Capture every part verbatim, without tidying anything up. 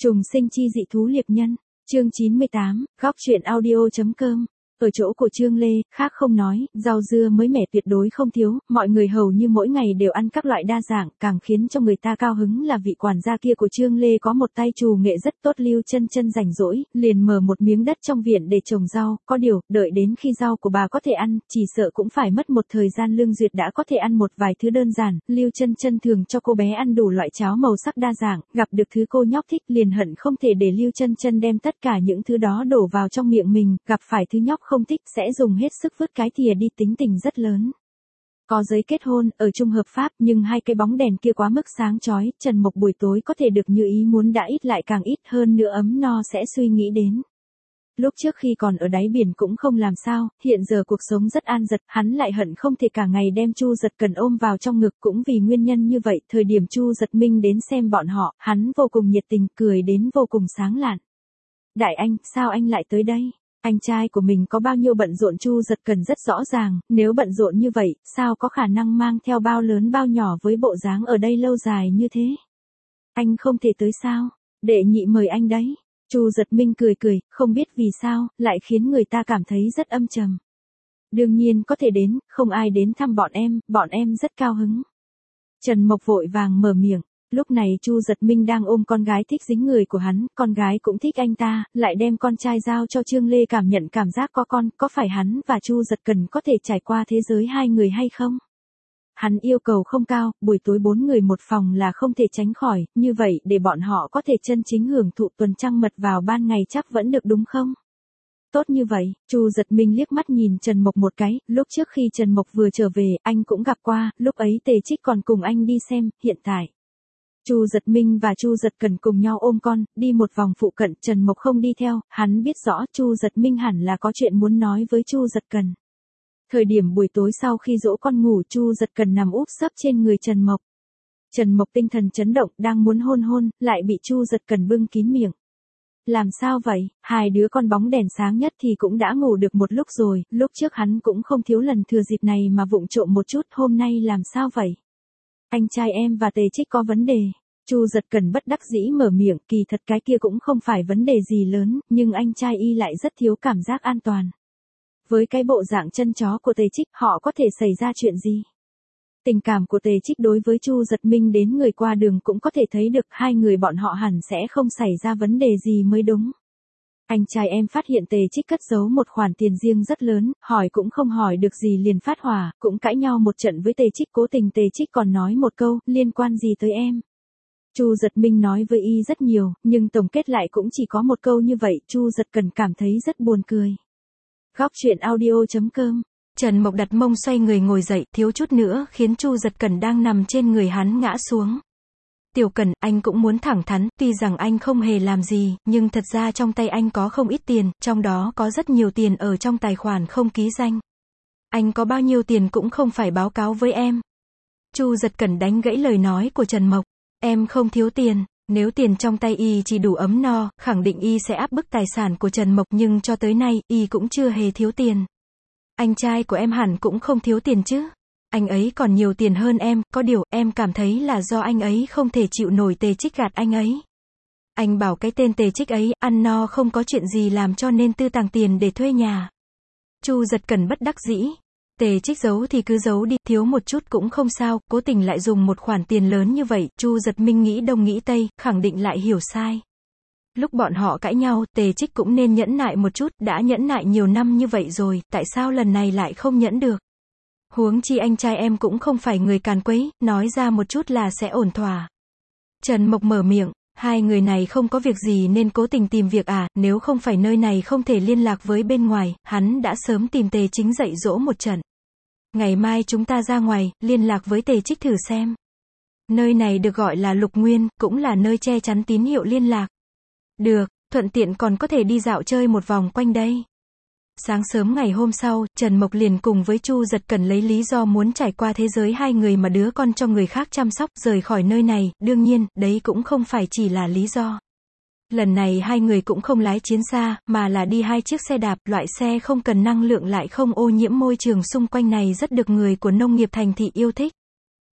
Trùng sinh chi dị thú liệp nhân, chương chín mươi tám, góc truyện audio.com. Ở chỗ của Trương Lê, khác không nói, rau dưa mới mẻ tuyệt đối không thiếu, mọi người hầu như mỗi ngày đều ăn các loại đa dạng, càng khiến cho người ta cao hứng là vị quản gia kia của Trương Lê có một tay trù nghệ rất tốt. Lưu Chân Chân rảnh rỗi, liền mở một miếng đất trong viện để trồng rau, có điều, đợi đến khi rau của bà có thể ăn, chỉ sợ cũng phải mất một thời gian. Lương Duyệt đã có thể ăn một vài thứ đơn giản, Lưu Chân Chân thường cho cô bé ăn đủ loại cháo màu sắc đa dạng, gặp được thứ cô nhóc thích liền hận không thể để Lưu Chân Chân đem tất cả những thứ đó đổ vào trong miệng mình, gặp phải thứ nhóc không thích sẽ dùng hết sức vứt cái thìa đi, tính tình rất lớn. Có giấy kết hôn, ở chung hợp pháp, nhưng hai cái bóng đèn kia quá mức sáng chói, Trần Mộc buổi tối có thể được như ý muốn đã ít lại càng ít, hơn nữa ấm no sẽ suy nghĩ đến. Lúc trước khi còn ở đáy biển cũng không làm sao, hiện giờ cuộc sống rất an dật, hắn lại hận không thể cả ngày đem Chu Giật Cần ôm vào trong ngực. Cũng vì nguyên nhân như vậy, thời điểm Chu Giật Minh đến xem bọn họ, hắn vô cùng nhiệt tình, cười đến vô cùng sáng lạn. Đại anh, sao anh lại tới đây? Anh trai của mình có bao nhiêu bận rộn Chu Giật Cần rất rõ ràng, nếu bận rộn như vậy, sao có khả năng mang theo bao lớn bao nhỏ với bộ dáng ở đây lâu dài như thế? Anh không thể tới sao? Đệ nhị mời anh đấy. Chu Giật Minh cười cười, không biết vì sao, lại khiến người ta cảm thấy rất âm trầm. Đương nhiên có thể đến, không ai đến thăm bọn em, bọn em rất cao hứng. Trần Mộc vội vàng mở miệng. Lúc này Chu Giật Minh đang ôm con gái thích dính người của hắn, con gái cũng thích anh ta, lại đem con trai giao cho Trương Lê cảm nhận cảm giác có con, có phải hắn và Chu Giật Cần có thể trải qua thế giới hai người hay không? Hắn yêu cầu không cao, buổi tối bốn người một phòng là không thể tránh khỏi, như vậy để bọn họ có thể chân chính hưởng thụ tuần trăng mật vào ban ngày chắc vẫn được đúng không? Tốt như vậy, Chu Giật Minh liếc mắt nhìn Trần Mộc một cái, lúc trước khi Trần Mộc vừa trở về, anh cũng gặp qua, lúc ấy Tề Trích còn cùng anh đi xem, hiện tại. Chu Giật Minh và Chu Giật Cần cùng nhau ôm con, đi một vòng phụ cận, Trần Mộc không đi theo, hắn biết rõ Chu Giật Minh hẳn là có chuyện muốn nói với Chu Giật Cần. Thời điểm buổi tối sau khi dỗ con ngủ, Chu Giật Cần nằm úp sấp trên người Trần Mộc. Trần Mộc tinh thần chấn động, đang muốn hôn hôn, lại bị Chu Giật Cần bưng kín miệng. Làm sao vậy, hai đứa con bóng đèn sáng nhất thì cũng đã ngủ được một lúc rồi, lúc trước hắn cũng không thiếu lần thừa dịp này mà vụng trộm một chút, hôm nay làm sao vậy? Anh trai em và Tề Trích có vấn đề. Chu Giật Cần bất đắc dĩ mở miệng, kỳ thật cái kia cũng không phải vấn đề gì lớn, nhưng anh trai y lại rất thiếu cảm giác an toàn. Với cái bộ dạng chân chó của Tề Trích, họ có thể xảy ra chuyện gì? Tình cảm của Tề Trích đối với Chu Giật Minh đến người qua đường cũng có thể thấy được, hai người bọn họ hẳn sẽ không xảy ra vấn đề gì mới đúng. Anh trai em phát hiện Tề Trích cất giấu một khoản tiền riêng rất lớn, hỏi cũng không hỏi được gì liền phát hỏa, cũng cãi nhau một trận với Tề Trích, cố tình Tề Trích còn nói một câu, liên quan gì tới em. Chu Giật Minh nói với y rất nhiều, nhưng tổng kết lại cũng chỉ có một câu như vậy, Chu Giật Cần cảm thấy rất buồn cười. Góc truyện audio.com. Trần Mộc đặt mông xoay người ngồi dậy, thiếu chút nữa khiến Chu Giật Cần đang nằm trên người hắn ngã xuống. Tiểu Cần, anh cũng muốn thẳng thắn, tuy rằng anh không hề làm gì, nhưng thật ra trong tay anh có không ít tiền, trong đó có rất nhiều tiền ở trong tài khoản không ký danh. Anh có bao nhiêu tiền cũng không phải báo cáo với em. Chu Giật Cần đánh gãy lời nói của Trần Mộc. Em không thiếu tiền, nếu tiền trong tay y chỉ đủ ấm no, khẳng định y sẽ áp bức tài sản của Trần Mộc, nhưng cho tới nay, y cũng chưa hề thiếu tiền. Anh trai của em hẳn cũng không thiếu tiền chứ. Anh ấy còn nhiều tiền hơn em, có điều, em cảm thấy là do anh ấy không thể chịu nổi Tề Trích gạt anh ấy. Anh bảo cái tên Tề Trích ấy, ăn no không có chuyện gì làm cho nên tư tàng tiền để thuê nhà. Chu Giật Cần bất đắc dĩ. Tề Trích giấu thì cứ giấu đi, thiếu một chút cũng không sao, cố tình lại dùng một khoản tiền lớn như vậy, Chu Giật Minh nghĩ đông nghĩ tây, khẳng định lại hiểu sai. Lúc bọn họ cãi nhau, Tề Trích cũng nên nhẫn nại một chút, đã nhẫn nại nhiều năm như vậy rồi, tại sao lần này lại không nhẫn được? Huống chi anh trai em cũng không phải người càn quấy, nói ra một chút là sẽ ổn thỏa. Trần Mộc mở miệng, hai người này không có việc gì nên cố tình tìm việc à, nếu không phải nơi này không thể liên lạc với bên ngoài, hắn đã sớm tìm Tề Chính dạy dỗ một trận. Ngày mai chúng ta ra ngoài, liên lạc với Tề Trích thử xem. Nơi này được gọi là Lục Nguyên, cũng là nơi che chắn tín hiệu liên lạc. Được, thuận tiện còn có thể đi dạo chơi một vòng quanh đây. Sáng sớm ngày hôm sau, Trần Mộc liền cùng với Chu Giật Cần lấy lý do muốn trải qua thế giới hai người mà đứa con cho người khác chăm sóc, rời khỏi nơi này, đương nhiên, đấy cũng không phải chỉ là lý do. Lần này hai người cũng không lái chiến xa, mà là đi hai chiếc xe đạp, loại xe không cần năng lượng lại không ô nhiễm môi trường xung quanh này rất được người của nông nghiệp thành thị yêu thích.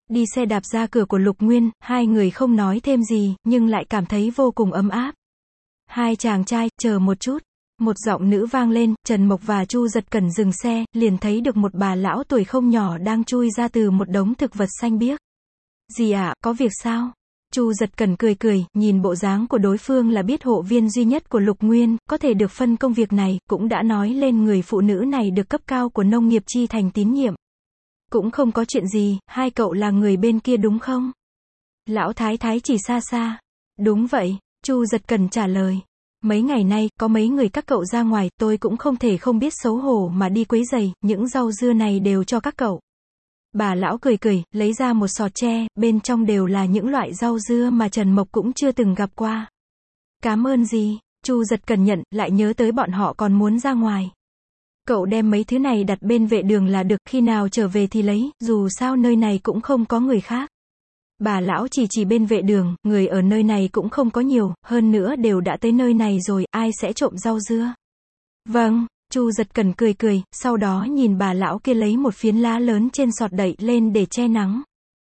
Đi xe đạp ra cửa của Lục Nguyên, hai người không nói thêm gì, nhưng lại cảm thấy vô cùng ấm áp. Hai chàng trai, chờ một chút. Một giọng nữ vang lên, Trần Mộc và Chu Giật Cẩn dừng xe, liền thấy được một bà lão tuổi không nhỏ đang chui ra từ một đống thực vật xanh biếc. Gì ạ, à, có việc sao? Chu Giật Cẩn cười cười, nhìn bộ dáng của đối phương là biết hộ viên duy nhất của Lục Nguyên, có thể được phân công việc này, cũng đã nói lên người phụ nữ này được cấp cao của nông nghiệp chi thành tín nhiệm. Cũng không có chuyện gì, hai cậu là người bên kia đúng không? Lão thái thái chỉ xa xa. Đúng vậy, Chu Giật Cẩn trả lời. Mấy ngày nay, có mấy người các cậu ra ngoài, tôi cũng không thể không biết xấu hổ mà đi quấy giày, những rau dưa này đều cho các cậu. Bà lão cười cười, lấy ra một sọt tre, bên trong đều là những loại rau dưa mà Trần Mộc cũng chưa từng gặp qua. Cảm ơn gì? Chu Giật Cẩn nhận, lại nhớ tới bọn họ còn muốn ra ngoài. Cậu đem mấy thứ này đặt bên vệ đường là được, khi nào trở về thì lấy, dù sao nơi này cũng không có người khác. Bà lão chỉ chỉ bên vệ đường, người ở nơi này cũng không có nhiều, hơn nữa đều đã tới nơi này rồi, ai sẽ trộm rau dưa? Vâng, Chu Giật Cẩn cười cười, sau đó nhìn bà lão kia lấy một phiến lá lớn trên sọt đậy lên để che nắng.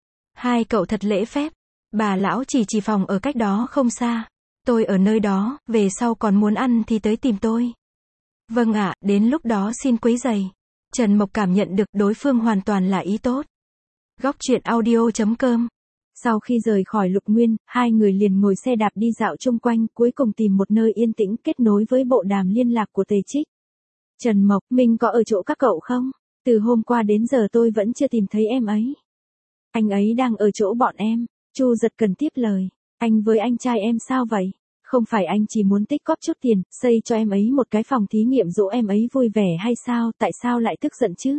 Hai cậu thật lễ phép. Bà lão chỉ chỉ phòng ở cách đó không xa. Tôi ở nơi đó, về sau còn muốn ăn thì tới tìm tôi. Vâng ạ, đến lúc đó xin quấy giày. Trần Mộc cảm nhận được đối phương hoàn toàn là ý tốt. Góc truyện audio chấm com. Sau khi rời khỏi Lục Nguyên, hai người liền ngồi xe đạp đi dạo chung quanh, cuối cùng tìm một nơi yên tĩnh kết nối với bộ đàm liên lạc của Tề Trích. Trần Mộc, mình có ở chỗ các cậu không? Từ hôm qua đến giờ tôi vẫn chưa tìm thấy em ấy. Anh ấy đang ở chỗ bọn em. Chu Giật Cẩn tiếp lời. Anh với anh trai em sao vậy? Không phải anh chỉ muốn tích góp chút tiền, xây cho em ấy một cái phòng thí nghiệm dỗ em ấy vui vẻ hay sao, tại sao lại tức giận chứ?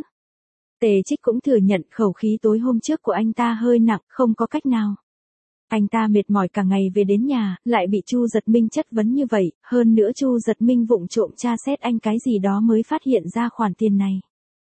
Tề Trích cũng thừa nhận khẩu khí tối hôm trước của anh ta hơi nặng, không có cách nào. Anh ta mệt mỏi cả ngày về đến nhà, lại bị Chu Giật Minh chất vấn như vậy, hơn nữa Chu Giật Minh vụng trộm tra xét anh cái gì đó mới phát hiện ra khoản tiền này.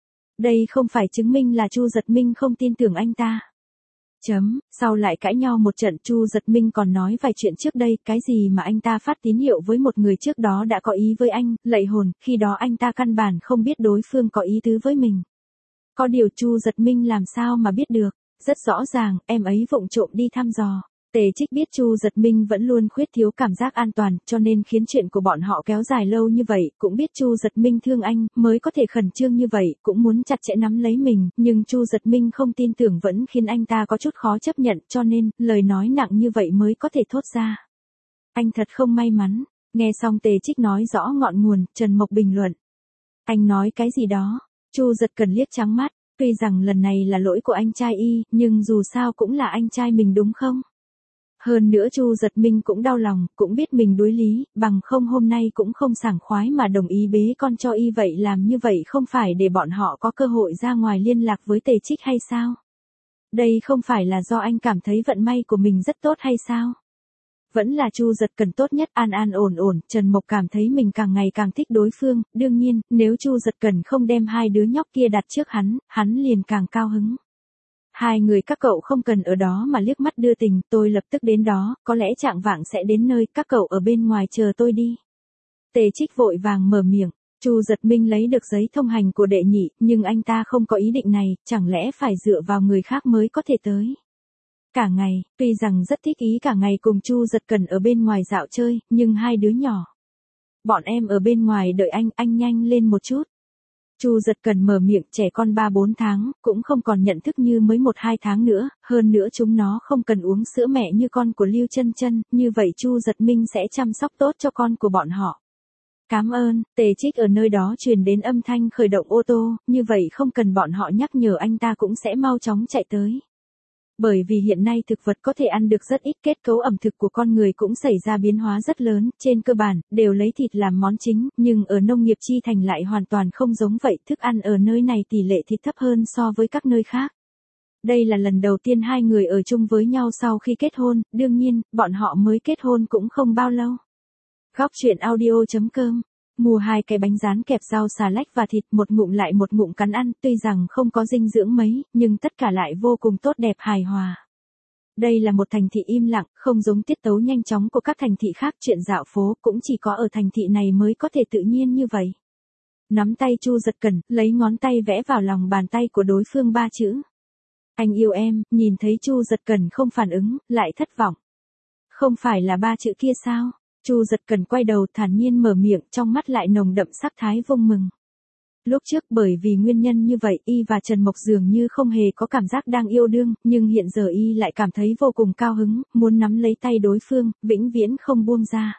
Đây không phải chứng minh là Chu Giật Minh không tin tưởng anh ta. Chấm, sau lại cãi nhau một trận, Chu Giật Minh còn nói vài chuyện trước đây, cái gì mà anh ta phát tín hiệu với một người trước đó đã có ý với anh, lạy hồn, khi đó anh ta căn bản không biết đối phương có ý tứ với mình. Có điều Chu Giật Minh làm sao mà biết được, rất rõ ràng, em ấy vụng trộm đi thăm dò. Tề Trích biết Chu Giật Minh vẫn luôn khuyết thiếu cảm giác an toàn, cho nên khiến chuyện của bọn họ kéo dài lâu như vậy, cũng biết Chu Giật Minh thương anh, mới có thể khẩn trương như vậy, cũng muốn chặt chẽ nắm lấy mình, nhưng Chu Giật Minh không tin tưởng vẫn khiến anh ta có chút khó chấp nhận, cho nên, lời nói nặng như vậy mới có thể thốt ra. Anh thật không may mắn. Nghe xong Tề Trích nói rõ ngọn nguồn, Trần Mộc bình luận. Anh nói cái gì đó? Chu Giật Cẩn liếc trắng mắt, tuy rằng lần này là lỗi của anh trai y, nhưng dù sao cũng là anh trai mình đúng không? Hơn nữa Chu Giật Minh cũng đau lòng, cũng biết mình đối lý, bằng không hôm nay cũng không sảng khoái mà đồng ý bế con cho y, vậy làm như vậy không phải để bọn họ có cơ hội ra ngoài liên lạc với Tề Trích hay sao? Đây không phải là do anh cảm thấy vận may của mình rất tốt hay sao? Vẫn là Chu Giật Cẩn tốt nhất, an an ổn ổn, Trần Mộc cảm thấy mình càng ngày càng thích đối phương, đương nhiên, nếu Chu Giật Cẩn không đem hai đứa nhóc kia đặt trước hắn, hắn liền càng cao hứng. Hai người các cậu không cần ở đó mà liếc mắt đưa tình, tôi lập tức đến đó, có lẽ chạng vạng sẽ đến nơi, các cậu ở bên ngoài chờ tôi đi. Tề Trích vội vàng mở miệng, Chu Giật Minh lấy được giấy thông hành của đệ nhị, nhưng anh ta không có ý định này, chẳng lẽ phải dựa vào người khác mới có thể tới. Cả ngày, tuy rằng rất thích ý cả ngày cùng Chu Giật Cẩn ở bên ngoài dạo chơi, nhưng hai đứa nhỏ. Bọn em ở bên ngoài đợi anh, anh nhanh lên một chút. Chu Giật Cẩn mở miệng, trẻ con ba bốn tháng, cũng không còn nhận thức như mới một hai tháng nữa, hơn nữa chúng nó không cần uống sữa mẹ như con của Lưu Chân Chân, như vậy Chu Giật Minh sẽ chăm sóc tốt cho con của bọn họ. Cảm ơn. Tề Trích ở nơi đó truyền đến âm thanh khởi động ô tô, như vậy không cần bọn họ nhắc nhở anh ta cũng sẽ mau chóng chạy tới. Bởi vì hiện nay thực vật có thể ăn được rất ít, kết cấu ẩm thực của con người cũng xảy ra biến hóa rất lớn, trên cơ bản, đều lấy thịt làm món chính, nhưng ở nông nghiệp chi thành lại hoàn toàn không giống vậy, thức ăn ở nơi này tỷ lệ thịt thấp hơn so với các nơi khác. Đây là lần đầu tiên hai người ở chung với nhau sau khi kết hôn, đương nhiên, bọn họ mới kết hôn cũng không bao lâu. Góc truyện audio chấm com. Mua hai cái bánh rán kẹp rau xà lách và thịt, một ngụm lại một ngụm cắn ăn, tuy rằng không có dinh dưỡng mấy, nhưng tất cả lại vô cùng tốt đẹp hài hòa. Đây là một thành thị im lặng, không giống tiết tấu nhanh chóng của các thành thị khác, chuyện dạo phố cũng chỉ có ở thành thị này mới có thể tự nhiên như vậy. Nắm tay Chu Giật Cẩn, lấy ngón tay vẽ vào lòng bàn tay của đối phương ba chữ. Anh yêu em, nhìn thấy Chu Giật Cần không phản ứng, lại thất vọng. Không phải là ba chữ kia sao? Chu Giật Cần quay đầu thản nhiên mở miệng, trong mắt lại nồng đậm sắc thái vung mừng. Lúc trước bởi vì nguyên nhân như vậy y và Trần Mộc dường như không hề có cảm giác đang yêu đương, nhưng hiện giờ y lại cảm thấy vô cùng cao hứng, muốn nắm lấy tay đối phương, vĩnh viễn không buông ra.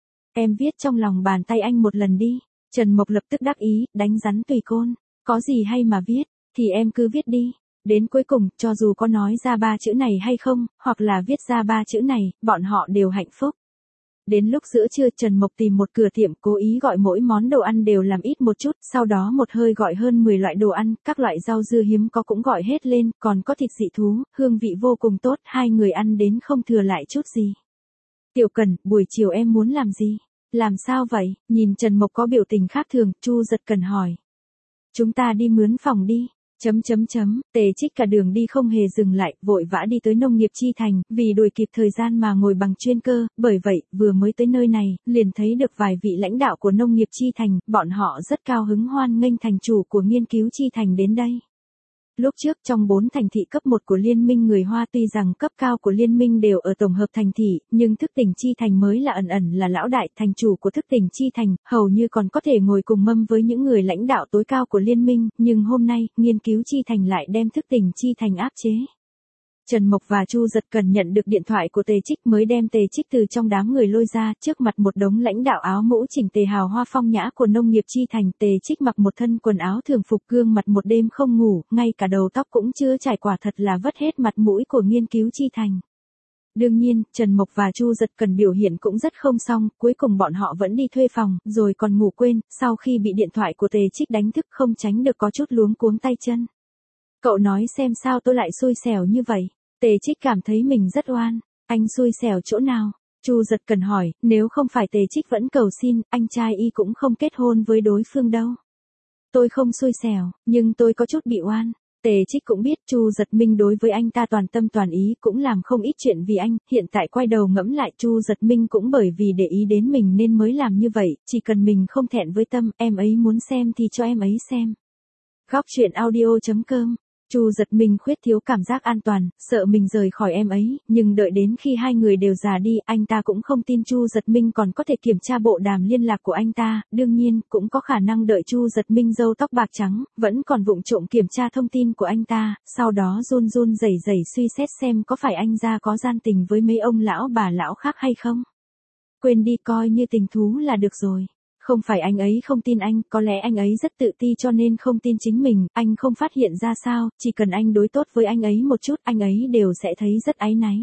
Em viết trong lòng bàn tay anh một lần đi. Trần Mộc lập tức đắc ý, đánh rắn tùy côn. Có gì hay mà viết, thì em cứ viết đi. Đến cuối cùng, cho dù có nói ra ba chữ này hay không, hoặc là viết ra ba chữ này, bọn họ đều hạnh phúc. Đến lúc giữa trưa Trần Mộc tìm một cửa tiệm cố ý gọi mỗi món đồ ăn đều làm ít một chút, sau đó một hơi gọi hơn mười loại đồ ăn, các loại rau dưa hiếm có cũng gọi hết lên, còn có thịt dị thú, hương vị vô cùng tốt, hai người ăn đến không thừa lại chút gì. Tiểu Cần, buổi chiều em muốn làm gì? Làm sao vậy? Nhìn Trần Mộc có biểu tình khác thường, Chu Giật Cần hỏi. Chúng ta đi mướn phòng đi. Chấm chấm chấm, Tề Trích cả đường đi không hề dừng lại, vội vã đi tới nông nghiệp chi thành, vì đuổi kịp thời gian mà ngồi bằng chuyên cơ, bởi vậy, vừa mới tới nơi này, liền thấy được vài vị lãnh đạo của nông nghiệp chi thành, bọn họ rất cao hứng hoan nghênh thành chủ của nghiên cứu chi thành đến đây. Lúc trước trong bốn thành thị cấp một của Liên minh người Hoa tuy rằng cấp cao của Liên minh đều ở tổng hợp thành thị, nhưng thức tỉnh chi thành mới là ẩn ẩn là lão đại thành chủ của thức tỉnh chi thành, hầu như còn có thể ngồi cùng mâm với những người lãnh đạo tối cao của Liên minh, nhưng hôm nay, nghiên cứu chi thành lại đem thức tỉnh chi thành áp chế. Trần Mộc và Chu Giật Cần nhận được điện thoại của Tề Trích mới đem Tề Trích từ trong đám người lôi ra, trước mặt một đống lãnh đạo áo mũ chỉnh tề hào hoa phong nhã của nông nghiệp chi thành. Tề Trích mặc một thân quần áo thường phục, gương mặt một đêm không ngủ, ngay cả đầu tóc cũng chưa trải, quả thật là vất hết mặt mũi của nghiên cứu chi thành. Đương nhiên, Trần Mộc và Chu Giật Cần biểu hiện cũng rất không xong, cuối cùng bọn họ vẫn đi thuê phòng, rồi còn ngủ quên, sau khi bị điện thoại của Tề Trích đánh thức không tránh được có chút luống cuống tay chân. Cậu nói xem sao tôi lại xui xẻo như vậy. Tề Trích cảm thấy mình rất oan. Anh xui xẻo chỗ nào? Chu Giật Cần hỏi, nếu không phải Tề Trích vẫn cầu xin, anh trai y cũng không kết hôn với đối phương đâu. Tôi không xui xẻo, nhưng tôi có chút bị oan. Tề Trích cũng biết Chu Giật Minh đối với anh ta toàn tâm toàn ý, cũng làm không ít chuyện vì anh, hiện tại quay đầu ngẫm lại Chu Giật Minh cũng bởi vì để ý đến mình nên mới làm như vậy, chỉ cần mình không thẹn với tâm, em ấy muốn xem thì cho em ấy xem. Góc truyện audio chấm com. Chu Giật Minh khuyết thiếu cảm giác an toàn, sợ mình rời khỏi em ấy, nhưng đợi đến khi hai người đều già đi, anh ta cũng không tin Chu Giật Minh còn có thể kiểm tra bộ đàm liên lạc của anh ta, đương nhiên, cũng có khả năng đợi Chu Giật Minh râu tóc bạc trắng, vẫn còn vụng trộm kiểm tra thông tin của anh ta, sau đó run run rẩy rẩy suy xét xem có phải anh ra có gian tình với mấy ông lão bà lão khác hay không. Quên đi, coi như tình thú là được rồi. Không phải anh ấy không tin anh, có lẽ anh ấy rất tự ti cho nên không tin chính mình, anh không phát hiện ra sao, chỉ cần anh đối tốt với anh ấy một chút, anh ấy đều sẽ thấy rất áy náy.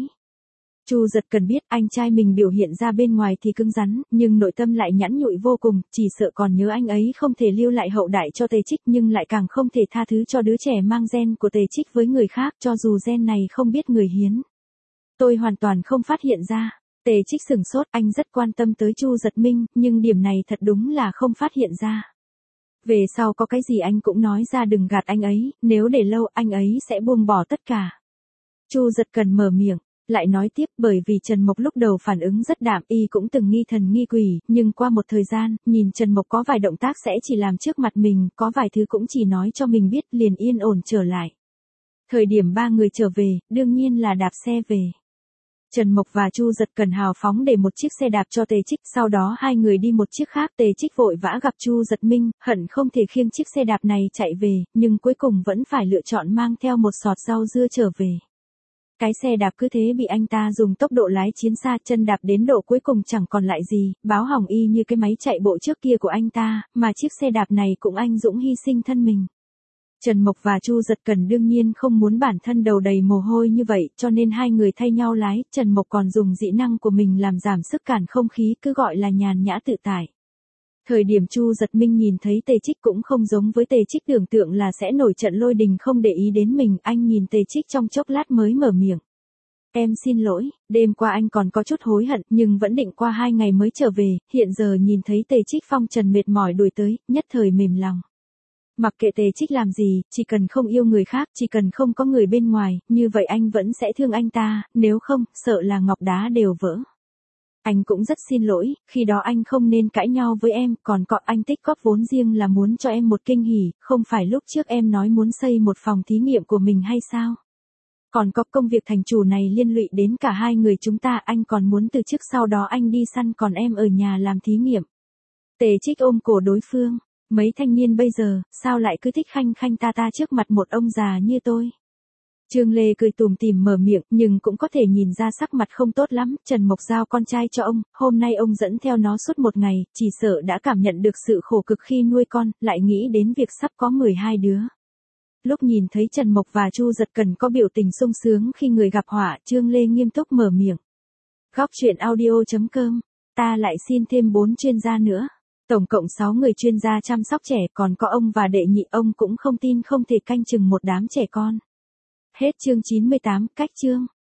Chu Giật Cần biết anh trai mình biểu hiện ra bên ngoài thì cứng rắn, nhưng nội tâm lại nhẵn nhụi vô cùng, chỉ sợ còn nhớ anh ấy không thể lưu lại hậu đại cho Tề Trích, nhưng lại càng không thể tha thứ cho đứa trẻ mang gen của Tề Trích với người khác, cho dù gen này không biết người hiến. Tôi hoàn toàn không phát hiện ra. Tề Trích sửng sốt, anh rất quan tâm tới Chu Giật Minh, nhưng điểm này thật đúng là không phát hiện ra. Về sau có cái gì anh cũng nói ra, đừng gạt anh ấy, nếu để lâu anh ấy sẽ buông bỏ tất cả. Chu Giật Cần mở miệng, lại nói tiếp, bởi vì Trần Mộc lúc đầu phản ứng rất đạm, y cũng từng nghi thần nghi quỷ, nhưng qua một thời gian, nhìn Trần Mộc có vài động tác sẽ chỉ làm trước mặt mình, có vài thứ cũng chỉ nói cho mình biết, liền yên ổn trở lại. Thời điểm ba người trở về, đương nhiên là đạp xe về. Trần Mộc và Chu Giật Cần hào phóng để một chiếc xe đạp cho Tề Trích, sau đó hai người đi một chiếc khác. Tề Trích vội vã gặp Chu Giật Minh, hận không thể khiêng chiếc xe đạp này chạy về, nhưng cuối cùng vẫn phải lựa chọn mang theo một sọt rau dưa trở về. Cái xe đạp cứ thế bị anh ta dùng tốc độ lái chiến xa, chân đạp đến độ cuối cùng chẳng còn lại gì, báo hỏng y như cái máy chạy bộ trước kia của anh ta, mà chiếc xe đạp này cũng anh dũng hy sinh thân mình. Trần Mộc và Chu Giật Cần đương nhiên không muốn bản thân đầu đầy mồ hôi như vậy, cho nên hai người thay nhau lái, Trần Mộc còn dùng dị năng của mình làm giảm sức cản không khí, cứ gọi là nhàn nhã tự tại. Thời điểm Chu Giật Minh nhìn thấy Tề Trích cũng không giống với Tề Trích tưởng tượng là sẽ nổi trận lôi đình không để ý đến mình, anh nhìn Tề Trích trong chốc lát mới mở miệng. Em xin lỗi, đêm qua anh còn có chút hối hận, nhưng vẫn định qua hai ngày mới trở về, hiện giờ nhìn thấy Tề Trích phong trần mệt mỏi đuổi tới, nhất thời mềm lòng. Mặc kệ Tề Trích làm gì, chỉ cần không yêu người khác, chỉ cần không có người bên ngoài, như vậy anh vẫn sẽ thương anh ta, nếu không, sợ là ngọc đá đều vỡ. Anh cũng rất xin lỗi, khi đó anh không nên cãi nhau với em, còn có anh tích góp vốn riêng là muốn cho em một kinh hỉ, không phải lúc trước em nói muốn xây một phòng thí nghiệm của mình hay sao? Còn có công việc thành chủ này liên lụy đến cả hai người chúng ta, anh còn muốn từ chức sau đó anh đi săn còn em ở nhà làm thí nghiệm. Tề Trích ôm cổ đối phương, mấy thanh niên bây giờ, sao lại cứ thích khanh khanh ta ta trước mặt một ông già như tôi. Trương Lê cười tủm tỉm mở miệng, nhưng cũng có thể nhìn ra sắc mặt không tốt lắm, Trần Mộc giao con trai cho ông, hôm nay ông dẫn theo nó suốt một ngày, chỉ sợ đã cảm nhận được sự khổ cực khi nuôi con, lại nghĩ đến việc sắp có mười hai đứa. Lúc nhìn thấy Trần Mộc và Chu Giật Cần có biểu tình sung sướng khi người gặp họa, Trương Lê nghiêm túc mở miệng. Góc truyện audio chấm com, ta lại xin thêm bốn chuyên gia nữa. Tổng cộng sáu người chuyên gia chăm sóc trẻ, còn có ông và đệ nhị, ông cũng không tin không thể canh chừng một đám trẻ con. Hết chương chín mươi tám, cách chương.